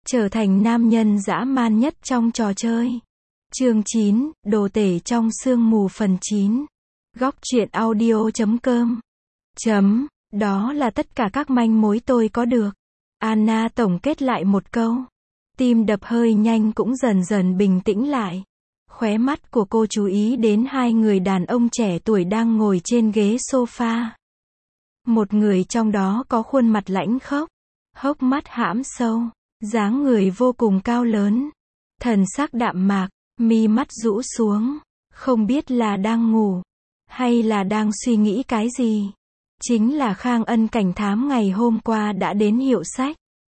trở thành nam nhân dã man nhất trong trò chơi. Chương 9, đồ tể trong sương mù phần 9. Góc truyện audio.com. Đó là tất cả các manh mối tôi có được. Anna tổng kết lại một câu. Tim đập hơi nhanh cũng dần dần bình tĩnh lại. Khóe mắt của cô chú ý đến hai người đàn ông trẻ tuổi đang ngồi trên ghế sofa. Một người trong đó có khuôn mặt lãnh khốc, hốc mắt hãm sâu, dáng người vô cùng cao lớn, thần sắc đạm mạc, mi mắt rũ xuống, không biết là đang ngủ hay là đang suy nghĩ cái gì. Chính là Khang Ân, cảnh thám ngày hôm qua đã đến hiệu sách.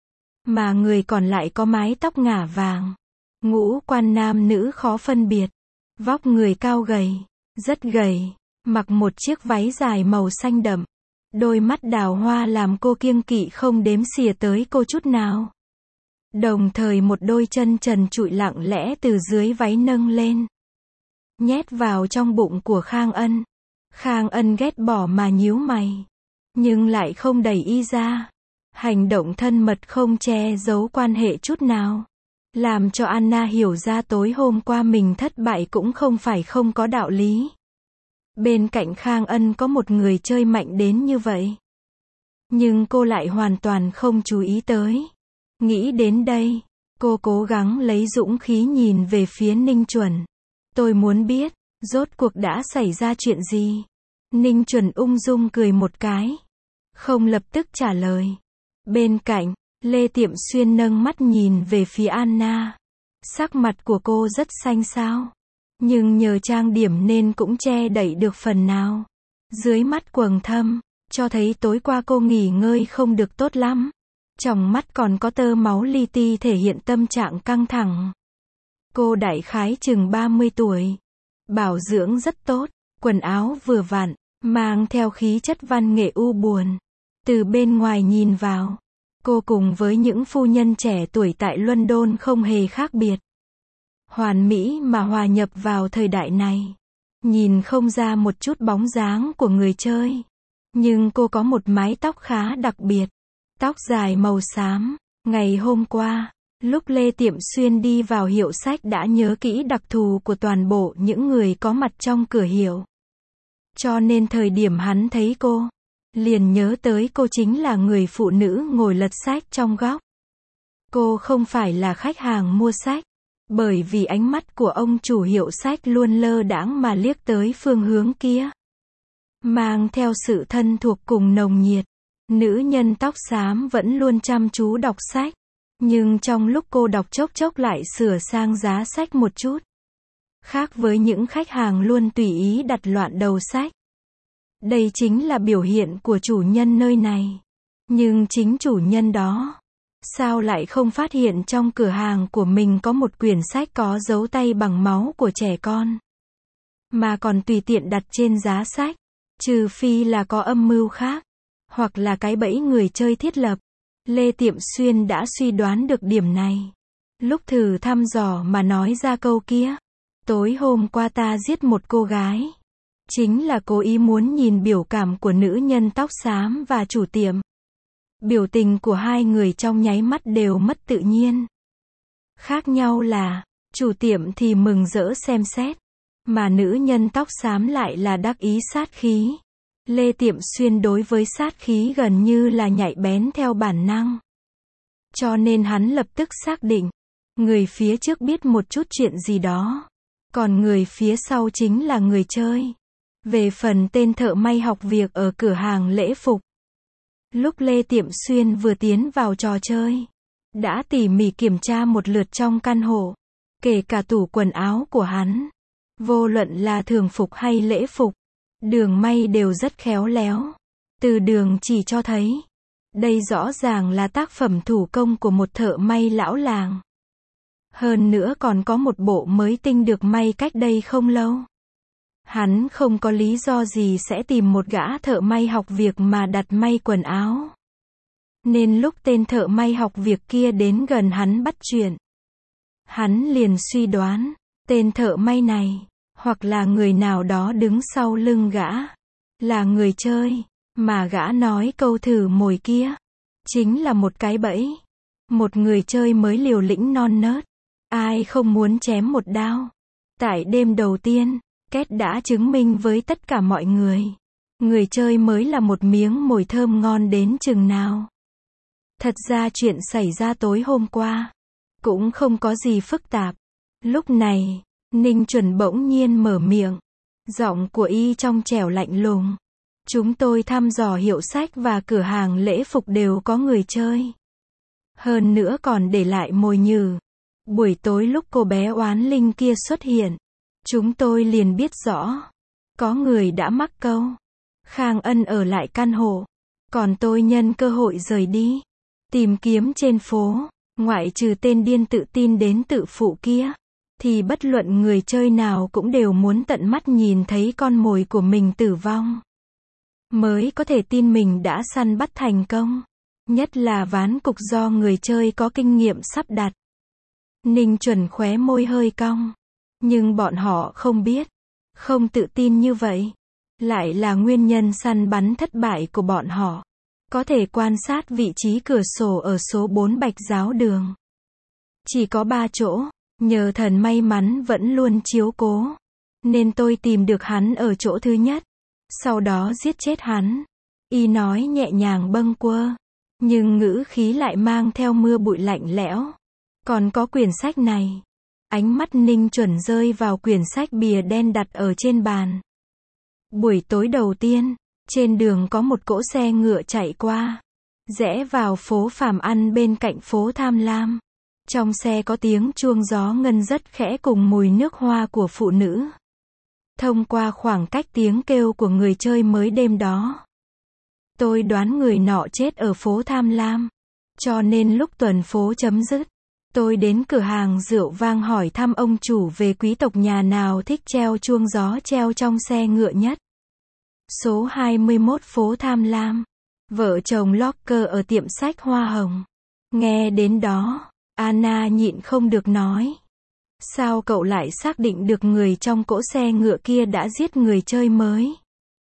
Mà người còn lại có mái tóc ngả vàng, ngũ quan nam nữ khó phân biệt, vóc người cao gầy, rất gầy, mặc một chiếc váy dài màu xanh đậm. Đôi mắt đào hoa làm cô kiêng kỵ không đếm xỉa tới cô chút nào. Đồng thời một đôi chân trần trụi lặng lẽ từ dưới váy nâng lên, nhét vào trong bụng của Khang Ân. Khang Ân ghét bỏ mà nhíu mày, nhưng lại không đẩy y ra. Hành động thân mật không che giấu quan hệ chút nào, làm cho Anna hiểu ra tối hôm qua mình thất bại cũng không phải không có đạo lý. Bên cạnh Khang Ân có một người chơi mạnh đến như vậy, nhưng cô lại hoàn toàn không chú ý tới. Nghĩ đến đây, cô cố gắng lấy dũng khí nhìn về phía Ninh Chuẩn. Tôi muốn biết, rốt cuộc đã xảy ra chuyện gì? Ninh Chuẩn ung dung cười một cái, không lập tức trả lời. Bên cạnh, Lê Tiệm Xuyên nâng mắt nhìn về phía Anna. Sắc mặt của cô rất xanh xao, nhưng nhờ trang điểm nên cũng che đậy được phần nào. Dưới mắt quầng thâm, cho thấy tối qua cô nghỉ ngơi không được tốt lắm. Trong mắt còn có tơ máu li ti thể hiện tâm trạng căng thẳng. Cô đại khái chừng 30 tuổi, bảo dưỡng rất tốt, quần áo vừa vặn, mang theo khí chất văn nghệ u buồn. Từ bên ngoài nhìn vào, cô cùng với những phu nhân trẻ tuổi tại London không hề khác biệt. Hoàn mỹ mà hòa nhập vào thời đại này. Nhìn không ra một chút bóng dáng của người chơi. Nhưng cô có một mái tóc khá đặc biệt. Tóc dài màu xám. Ngày hôm qua, lúc Lê Tiệm Xuyên đi vào hiệu sách đã nhớ kỹ đặc thù của toàn bộ những người có mặt trong cửa hiệu. Cho nên thời điểm hắn thấy cô, liền nhớ tới cô chính là người phụ nữ ngồi lật sách trong góc. Cô không phải là khách hàng mua sách, bởi vì ánh mắt của ông chủ hiệu sách luôn lơ đãng mà liếc tới phương hướng kia, mang theo sự thân thuộc cùng nồng nhiệt. Nữ nhân tóc xám vẫn luôn chăm chú đọc sách, nhưng trong lúc cô đọc chốc chốc lại sửa sang giá sách một chút. Khác với những khách hàng luôn tùy ý đặt loạn đầu sách. Đây chính là biểu hiện của chủ nhân nơi này. Nhưng chính chủ nhân đó, sao lại không phát hiện trong cửa hàng của mình có một quyển sách có dấu tay bằng máu của trẻ con, mà còn tùy tiện đặt trên giá sách, trừ phi là có âm mưu khác, hoặc là cái bẫy người chơi thiết lập. Lê Tiệm Xuyên đã suy đoán được điểm này. Lúc thử thăm dò mà nói ra câu kia, tối hôm qua ta giết một cô gái, chính là cố ý muốn nhìn biểu cảm của nữ nhân tóc xám và chủ tiệm. Biểu tình của hai người trong nháy mắt đều mất tự nhiên. Khác nhau là, chủ tiệm thì mừng rỡ xem xét, mà nữ nhân tóc xám lại là đắc ý sát khí. Lê Tiệm Xuyên đối với sát khí gần như là nhạy bén theo bản năng. Cho nên hắn lập tức xác định, người phía trước biết một chút chuyện gì đó, còn người phía sau chính là người chơi. Về phần tên thợ may học việc ở cửa hàng lễ phục, lúc Lê Tiệm Xuyên vừa tiến vào trò chơi, đã tỉ mỉ kiểm tra một lượt trong căn hộ, kể cả tủ quần áo của hắn. Vô luận là thường phục hay lễ phục, đường may đều rất khéo léo. Từ đường chỉ cho thấy, đây rõ ràng là tác phẩm thủ công của một thợ may lão làng. Hơn nữa còn có một bộ mới tinh được may cách đây không lâu. Hắn không có lý do gì sẽ tìm một gã thợ may học việc mà đặt may quần áo. Nên lúc tên thợ may học việc kia đến gần hắn bắt chuyện, hắn liền suy đoán, tên thợ may này, hoặc là người nào đó đứng sau lưng gã, là người chơi, mà gã nói câu thử mồi kia, chính là một cái bẫy. Một người chơi mới liều lĩnh non nớt. Ai không muốn chém một đao. Tại đêm đầu tiên, Két đã chứng minh với tất cả mọi người. Người chơi mới là một miếng mồi thơm ngon đến chừng nào. Thật ra chuyện xảy ra tối hôm qua cũng không có gì phức tạp. Lúc này, Ninh Chuẩn bỗng nhiên mở miệng. Giọng của y trong trẻo lạnh lùng. Chúng tôi thăm dò hiệu sách và cửa hàng lễ phục đều có người chơi. Hơn nữa còn để lại mồi nhử. Buổi tối lúc cô bé oán linh kia xuất hiện, chúng tôi liền biết rõ. Có người đã mắc câu. Khang Ân ở lại căn hộ. Còn tôi nhân cơ hội rời đi. Tìm kiếm trên phố. Ngoại trừ tên điên tự tin đến tự phụ kia. Thì bất luận người chơi nào cũng đều muốn tận mắt nhìn thấy con mồi của mình tử vong. Mới có thể tin mình đã săn bắt thành công. Nhất là ván cục do người chơi có kinh nghiệm sắp đặt. Ninh Chuẩn khóe môi hơi cong. Nhưng bọn họ không biết. Không tự tin như vậy lại là nguyên nhân săn bắn thất bại của bọn họ. Có thể quan sát vị trí cửa sổ ở số 4 Bạch Giáo Đường. Chỉ có 3 chỗ. Nhờ thần may mắn vẫn luôn chiếu cố. Nên tôi tìm được hắn ở chỗ thứ nhất. Sau đó giết chết hắn. Y nói nhẹ nhàng bâng quơ. Nhưng ngữ khí lại mang theo mưa bụi lạnh lẽo. Còn có quyển sách này. Ánh mắt Ninh Chuẩn rơi vào quyển sách bìa đen đặt ở trên bàn. Buổi tối đầu tiên, trên đường có một cỗ xe ngựa chạy qua. Rẽ vào phố Phàm Ăn bên cạnh phố Tham Lam. Trong xe có tiếng chuông gió ngân rất khẽ cùng mùi nước hoa của phụ nữ. Thông qua khoảng cách tiếng kêu của người chơi mới đêm đó. Tôi đoán người nọ chết ở phố Tham Lam. Cho nên lúc tuần phố chấm dứt, tôi đến cửa hàng rượu vang hỏi thăm ông chủ về quý tộc nhà nào thích treo chuông gió treo trong xe ngựa nhất. Số 21 phố Tham Lam. Vợ chồng Locker ở tiệm sách Hoa Hồng. Nghe đến đó, Anna nhịn không được nói. Sao cậu lại xác định được người trong cỗ xe ngựa kia đã giết người chơi mới?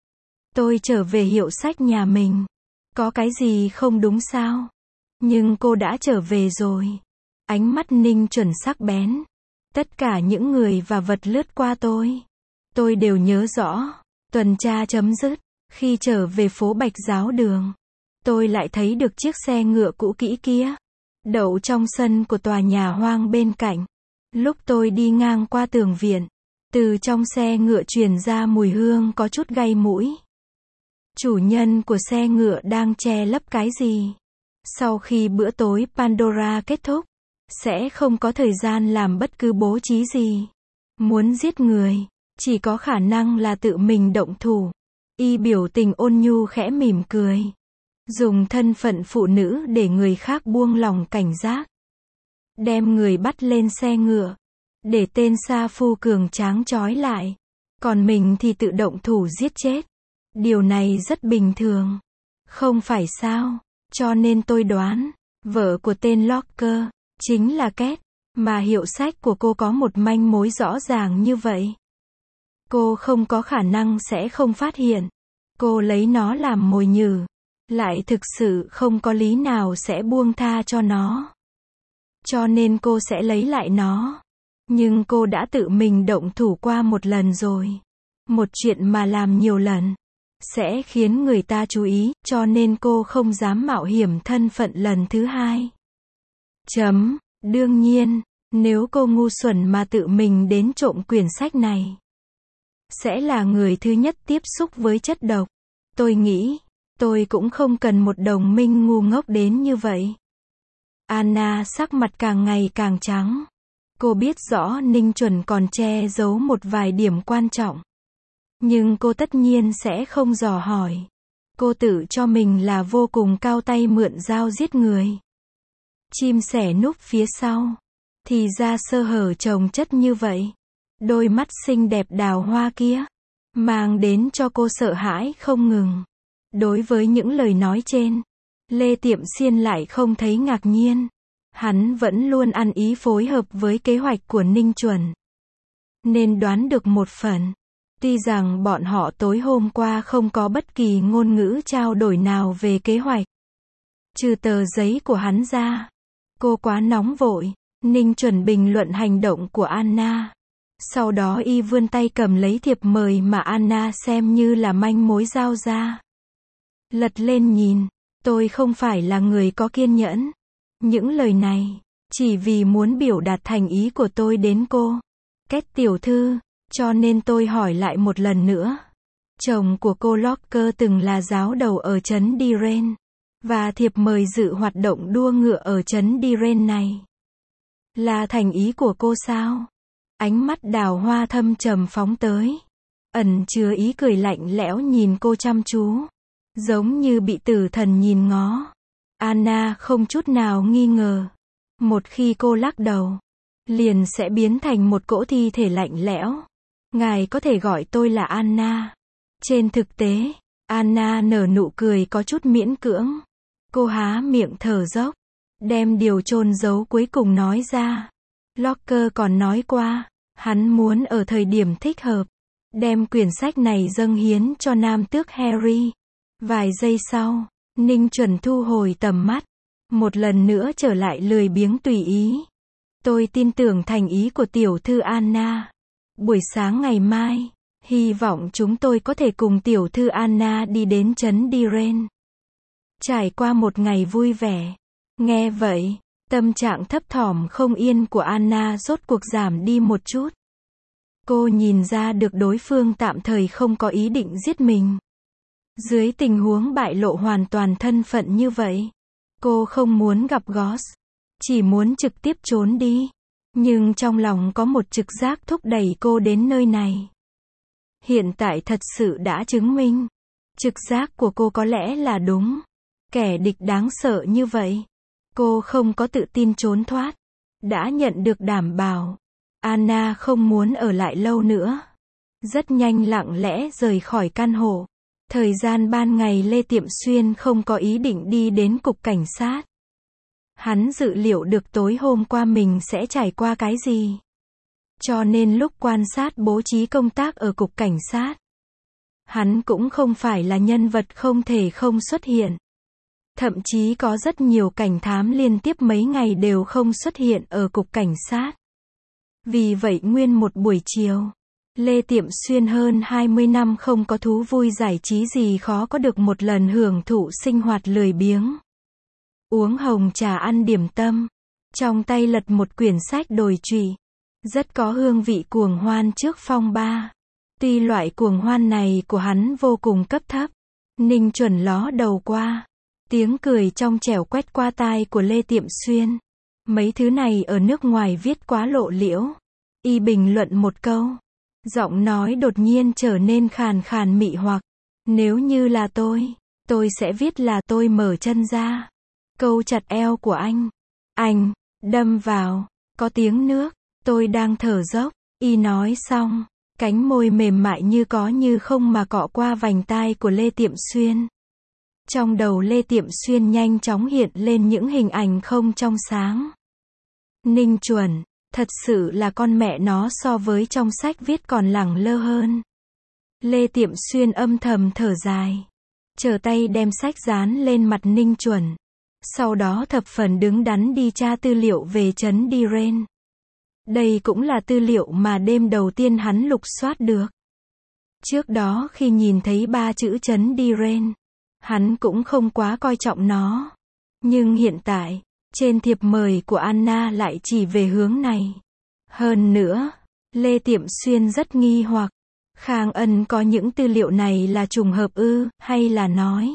Tôi trở về hiệu sách nhà mình. Có cái gì không đúng sao? Nhưng cô đã trở về rồi. Ánh mắt Ninh Chuẩn sắc bén. Tất cả những người và vật lướt qua tôi đều nhớ rõ. Tuần tra chấm dứt. Khi trở về phố Bạch Giáo Đường, tôi lại thấy được chiếc xe ngựa cũ kỹ kia. Đậu trong sân của tòa nhà hoang bên cạnh. Lúc tôi đi ngang qua tường viện, từ trong xe ngựa truyền ra mùi hương có chút gây mũi. Chủ nhân của xe ngựa đang che lấp cái gì? Sau khi bữa tối Pandora kết thúc, sẽ không có thời gian làm bất cứ bố trí gì. Muốn giết người, chỉ có khả năng là tự mình động thủ. Y biểu tình ôn nhu khẽ mỉm cười. Dùng thân phận phụ nữ để người khác buông lòng cảnh giác. Đem người bắt lên xe ngựa. Để tên sa phu cường tráng trói lại. Còn mình thì tự động thủ giết chết. Điều này rất bình thường. Không phải sao? Cho nên tôi đoán, vợ của tên Locker chính là Két, mà hiệu sách của cô có một manh mối rõ ràng như vậy. Cô không có khả năng sẽ không phát hiện. Cô lấy nó làm mồi nhử. Lại thực sự không có lý nào sẽ buông tha cho nó. Cho nên cô sẽ lấy lại nó. Nhưng cô đã tự mình động thủ qua một lần rồi. Một chuyện mà làm nhiều lần sẽ khiến người ta chú ý, cho nên cô không dám mạo hiểm thân phận lần thứ hai. Đương nhiên, nếu cô ngu xuẩn mà tự mình đến trộm quyển sách này, sẽ là người thứ nhất tiếp xúc với chất độc. Tôi nghĩ, tôi cũng không cần một đồng minh ngu ngốc đến như vậy. Anna sắc mặt càng ngày càng trắng. Cô biết rõ Ninh Chuẩn còn che giấu một vài điểm quan trọng. Nhưng cô tất nhiên sẽ không dò hỏi. Cô tự cho mình là vô cùng cao tay mượn dao giết người. Chim sẻ núp phía sau. Thì ra sơ hở chồng chất như vậy. Đôi mắt xinh đẹp đào hoa kia mang đến cho cô sợ hãi không ngừng. Đối với những lời nói trên, Lê Tiệm Xiên lại không thấy ngạc nhiên. Hắn vẫn luôn ăn ý phối hợp với kế hoạch của Ninh Chuẩn. Nên đoán được một phần. Tuy rằng bọn họ tối hôm qua không có bất kỳ ngôn ngữ trao đổi nào về kế hoạch. Trừ tờ giấy của hắn ra. Cô quá nóng vội. Ninh Chuẩn bình luận hành động của Anna. Sau đó y vươn tay cầm lấy thiệp mời mà Anna xem như là manh mối giao ra. Lật lên nhìn. Tôi không phải là người có kiên nhẫn. Những lời này, chỉ vì muốn biểu đạt thành ý của tôi đến cô. Kết tiểu thư, cho nên tôi hỏi lại một lần nữa. Chồng của cô Locker từng là giáo đầu ở trấn Diren. Và thiệp mời dự hoạt động đua ngựa ở trấn Diren này. Là thành ý của cô sao? Ánh mắt Đào Hoa thâm trầm phóng tới. Ẩn chứa ý cười lạnh lẽo nhìn cô chăm chú. Giống như bị tử thần nhìn ngó. Anna không chút nào nghi ngờ. Một khi cô lắc đầu, liền sẽ biến thành một cỗ thi thể lạnh lẽo. Ngài có thể gọi tôi là Anna. Trên thực tế, Anna nở nụ cười có chút miễn cưỡng. Cô há miệng thở dốc, đem điều chôn giấu cuối cùng nói ra. Locker còn nói qua, hắn muốn ở thời điểm thích hợp, đem quyển sách này dâng hiến cho nam tước Harry. Vài giây sau, Ninh Chuẩn thu hồi tầm mắt, một lần nữa trở lại lười biếng tùy ý. Tôi tin tưởng thành ý của tiểu thư Anna. Buổi sáng ngày mai, hy vọng chúng tôi có thể cùng tiểu thư Anna đi đến trấn Diren. Trải qua một ngày vui vẻ. Nghe vậy, tâm trạng thấp thỏm không yên của Anna rốt cuộc giảm đi một chút. Cô nhìn ra được đối phương tạm thời không có ý định giết mình. Dưới tình huống bại lộ hoàn toàn thân phận như vậy, cô không muốn gặp Goss, chỉ muốn trực tiếp trốn đi. Nhưng trong lòng có một trực giác thúc đẩy cô đến nơi này. Hiện tại thật sự đã chứng minh, trực giác của cô có lẽ là đúng. Kẻ địch đáng sợ như vậy, cô không có tự tin trốn thoát. Đã nhận được đảm bảo, Anna không muốn ở lại lâu nữa. Rất nhanh lặng lẽ rời khỏi căn hộ. Thời gian ban ngày Lê Tiệm Xuyên không có ý định đi đến cục cảnh sát. Hắn dự liệu được tối hôm qua mình sẽ trải qua cái gì. Cho nên lúc quan sát bố trí công tác ở cục cảnh sát, hắn cũng không phải là nhân vật không thể không xuất hiện. Thậm chí có rất nhiều cảnh thám liên tiếp mấy ngày đều không xuất hiện ở cục cảnh sát. Vì vậy nguyên một buổi chiều, Lê Tiệm Xuyên hơn 20 năm không có thú vui giải trí gì khó có được một lần hưởng thụ sinh hoạt lười biếng. Uống hồng trà ăn điểm tâm, trong tay lật một quyển sách đồi trụy. Rất có hương vị cuồng hoan trước phong ba. Tuy loại cuồng hoan này của hắn vô cùng cấp thấp. Ninh Chuẩn ló đầu qua. Tiếng cười trong trẻo quét qua tai của Lê Tiệm Xuyên. Mấy thứ này ở nước ngoài viết quá lộ liễu. Y bình luận một câu. Giọng nói đột nhiên trở nên khàn khàn mị hoặc. Nếu như là tôi sẽ viết là tôi mở chân ra. Câu chặt eo của anh, đâm vào, có tiếng nước, tôi đang thở dốc. Y nói xong, cánh môi mềm mại như có như không mà cọ qua vành tai của Lê Tiệm Xuyên. Trong đầu Lê Tiệm Xuyên nhanh chóng hiện lên những hình ảnh không trong sáng. Ninh Chuẩn, thật sự là con mẹ nó so với trong sách viết còn lẳng lơ hơn. Lê Tiệm Xuyên âm thầm thở dài. Trở tay đem sách dán lên mặt Ninh Chuẩn. Sau đó thập phần đứng đắn đi tra tư liệu về trấn Diren. Đây cũng là tư liệu mà đêm đầu tiên hắn lục soát được. Trước đó khi nhìn thấy 3 chữ trấn Diren, hắn cũng không quá coi trọng nó. Nhưng hiện tại, trên thiệp mời của Anna lại chỉ về hướng này. Hơn nữa, Lê Tiệm Xuyên rất nghi hoặc, Khang Ân có những tư liệu này là trùng hợp ư, hay là nói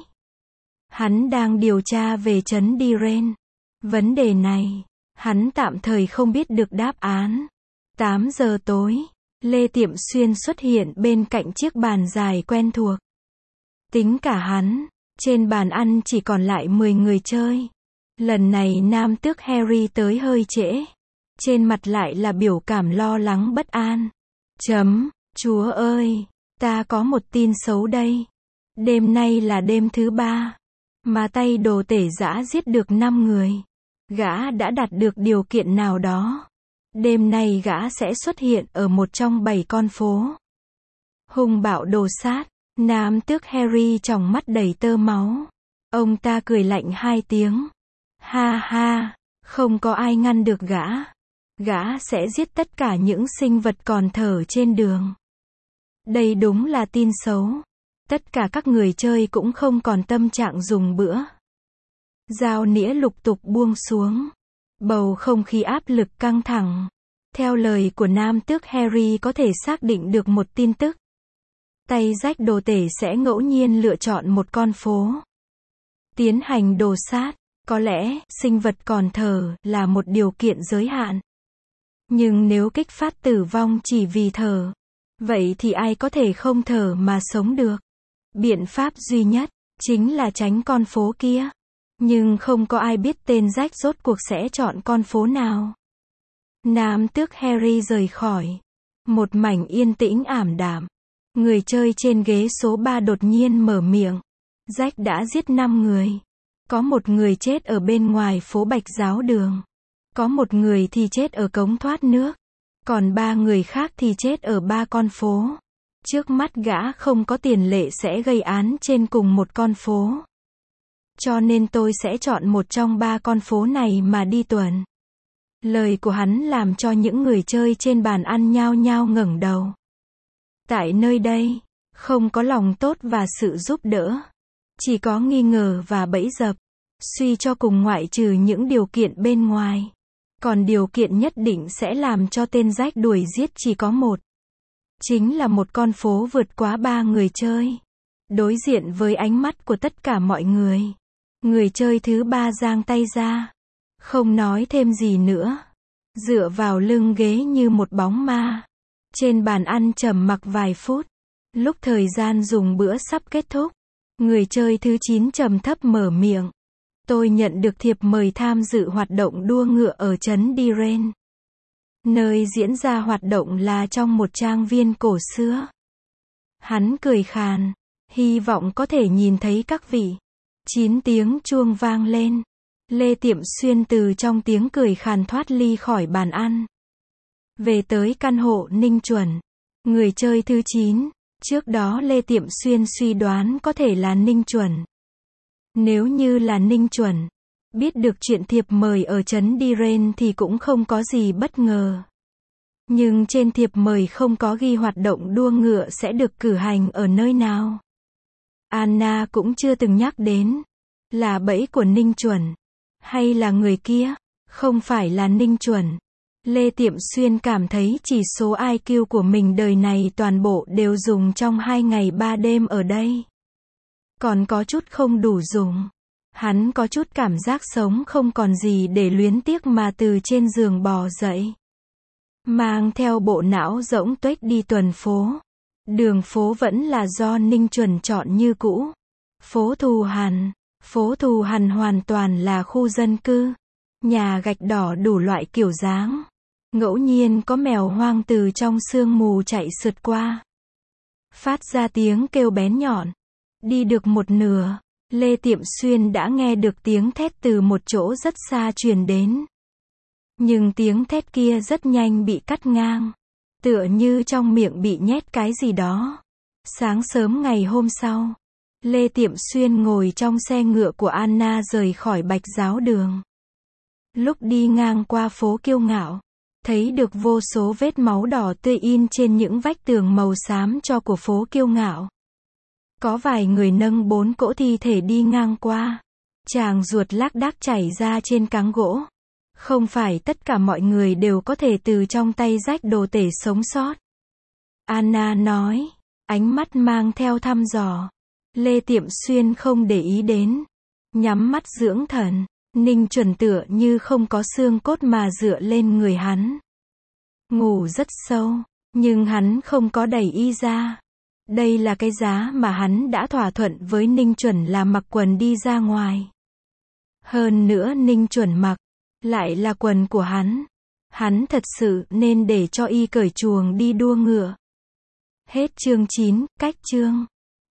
hắn đang điều tra về trấn Diren. Vấn đề này, hắn tạm thời không biết được đáp án. 8 giờ tối, Lê Tiệm Xuyên xuất hiện bên cạnh chiếc bàn dài quen thuộc. Tính cả hắn, trên bàn ăn chỉ còn lại 10 người chơi. Lần này nam tước Harry tới hơi trễ. Trên mặt lại là biểu cảm lo lắng bất an. Chúa ơi, ta có một tin xấu đây. Đêm nay là đêm thứ 3. Mà tay đồ tể dã giết được 5 người. Gã đã đạt được điều kiện nào đó. Đêm nay gã sẽ xuất hiện ở một trong 7 con phố. Hung bạo đồ sát. Nam tước Harry trong mắt đầy tơ máu. Ông ta cười lạnh 2 tiếng. Ha ha, Không có ai ngăn được gã. Gã sẽ giết tất cả những sinh vật còn thở trên đường. Đây đúng là tin xấu. Tất cả các người chơi cũng không còn tâm trạng dùng bữa. Dao nĩa lục tục buông xuống. Bầu không khí áp lực căng thẳng. Theo lời của nam tước Harry có thể xác định được một tin tức. Tay rách đồ tể sẽ ngẫu nhiên lựa chọn một con phố. Tiến hành đồ sát. Có lẽ, sinh vật còn thở là một điều kiện giới hạn. Nhưng nếu kích phát tử vong chỉ vì thở, vậy thì ai có thể không thở mà sống được? Biện pháp duy nhất, chính là tránh con phố kia. Nhưng không có ai biết tên rách rốt cuộc sẽ chọn con phố nào. Nam tước Harry rời khỏi. Một mảnh yên tĩnh ảm đạm. Người chơi trên ghế số 3 đột nhiên mở miệng. Rách đã giết 5 người. Có một người chết ở bên ngoài phố Bạch Giáo Đường. Có một người thì chết ở cống thoát nước. Còn 3 người khác thì chết ở 3 con phố. Trước mắt gã không có tiền lệ sẽ gây án trên cùng một con phố. Cho nên tôi sẽ chọn một trong 3 con phố này mà đi tuần. Lời của hắn làm cho những người chơi trên bàn ăn nhao nhao ngẩng đầu. Tại nơi đây, không có lòng tốt và sự giúp đỡ. Chỉ có nghi ngờ và bẫy dập. Suy cho cùng ngoại trừ những điều kiện bên ngoài. Còn điều kiện nhất định sẽ làm cho tên rách đuổi giết chỉ có một. Chính là một con phố vượt quá 3 người chơi. Đối diện với ánh mắt của tất cả mọi người. Người chơi thứ 3 giang tay ra. Không nói thêm gì nữa. Dựa vào lưng ghế như một bóng ma. Trên bàn ăn trầm mặc vài phút. Lúc thời gian dùng bữa sắp kết thúc. Người chơi thứ 9 trầm thấp mở miệng. Tôi nhận được thiệp mời tham dự hoạt động đua ngựa ở trấn Diren. Nơi diễn ra hoạt động là trong một trang viên cổ xưa. Hắn cười khàn. Hy vọng có thể nhìn thấy các vị. 9 tiếng chuông vang lên. Lê Tiệm Xuyên từ trong tiếng cười khàn thoát ly khỏi bàn ăn. Về tới căn hộ Ninh Chuẩn. Người chơi thứ 9. Trước đó Lê Tiệm Xuyên suy đoán có thể là Ninh Chuẩn. Nếu như là Ninh Chuẩn, biết được chuyện thiệp mời ở trấn Diren thì cũng không có gì bất ngờ. Nhưng trên thiệp mời không có ghi hoạt động đua ngựa sẽ được cử hành ở nơi nào. Anna cũng chưa từng nhắc đến. Là bẫy của Ninh Chuẩn. Hay là người kia? Không phải là Ninh Chuẩn. Lê Tiệm Xuyên cảm thấy chỉ số IQ của mình đời này toàn bộ đều dùng trong 2 ngày 3 đêm ở đây. Còn có chút không đủ dùng. Hắn có chút cảm giác sống không còn gì để luyến tiếc mà từ trên giường bò dậy. Mang theo bộ não rỗng tuếch đi tuần phố. Đường phố vẫn là do Ninh Chuẩn chọn như cũ. Phố Thù Hằn. Phố Thù Hằn hoàn toàn là khu dân cư. Nhà gạch đỏ đủ loại kiểu dáng. Ngẫu nhiên có mèo hoang từ trong sương mù chạy sượt qua. Phát ra tiếng kêu bén nhọn. Đi được một nửa, Lê Tiệm Xuyên đã nghe được tiếng thét từ một chỗ rất xa truyền đến. Nhưng tiếng thét kia rất nhanh bị cắt ngang. Tựa như trong miệng bị nhét cái gì đó. Sáng sớm ngày hôm sau, Lê Tiệm Xuyên ngồi trong xe ngựa của Anna rời khỏi Bạch Giáo Đường. Lúc đi ngang qua phố Kiêu Ngạo, thấy được vô số vết máu đỏ tươi in trên những vách tường màu xám cho của phố Kiêu Ngạo. Có vài người nâng 4 cỗ thi thể đi ngang qua. Tràng ruột lác đác chảy ra trên cáng gỗ. Không phải tất cả mọi người đều có thể từ trong tay rách đồ tể sống sót. Anna nói, ánh mắt mang theo thăm dò. Lê Tiệm Xuyên không để ý đến. Nhắm mắt dưỡng thần. Ninh Chuẩn tựa như không có xương cốt mà dựa lên người hắn. Ngủ rất sâu, nhưng hắn không có đẩy y ra. Đây là cái giá mà hắn đã thỏa thuận với Ninh Chuẩn là mặc quần đi ra ngoài. Hơn nữa Ninh Chuẩn mặc, lại là quần của hắn. Hắn thật sự nên để cho y cởi chuồng đi đua ngựa. Hết chương 9, cách chương.